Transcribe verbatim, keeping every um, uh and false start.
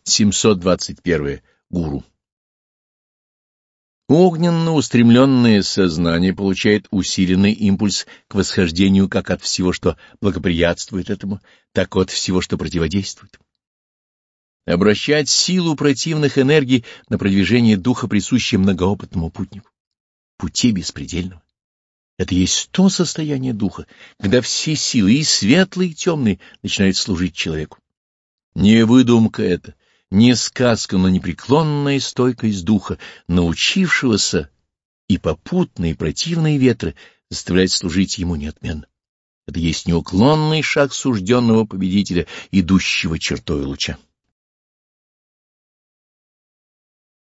семьсот двадцать первое. Гуру. Огненно устремленное сознание получает усиленный импульс к восхождению как от всего, что благоприятствует этому, так и от всего, что противодействует. Обращать силу противных энергий на продвижение духа присуще многоопытному путнику. Пути беспредельного. Это есть то состояние духа, когда все силы, и светлые, и темные, начинают служить человеку. Не выдумка это, не сказка, но непреклонная стойкость духа, научившегося и попутные, и противные ветры заставлять служить ему неотменно. Это есть неуклонный шаг сужденного победителя, идущего чертой луча.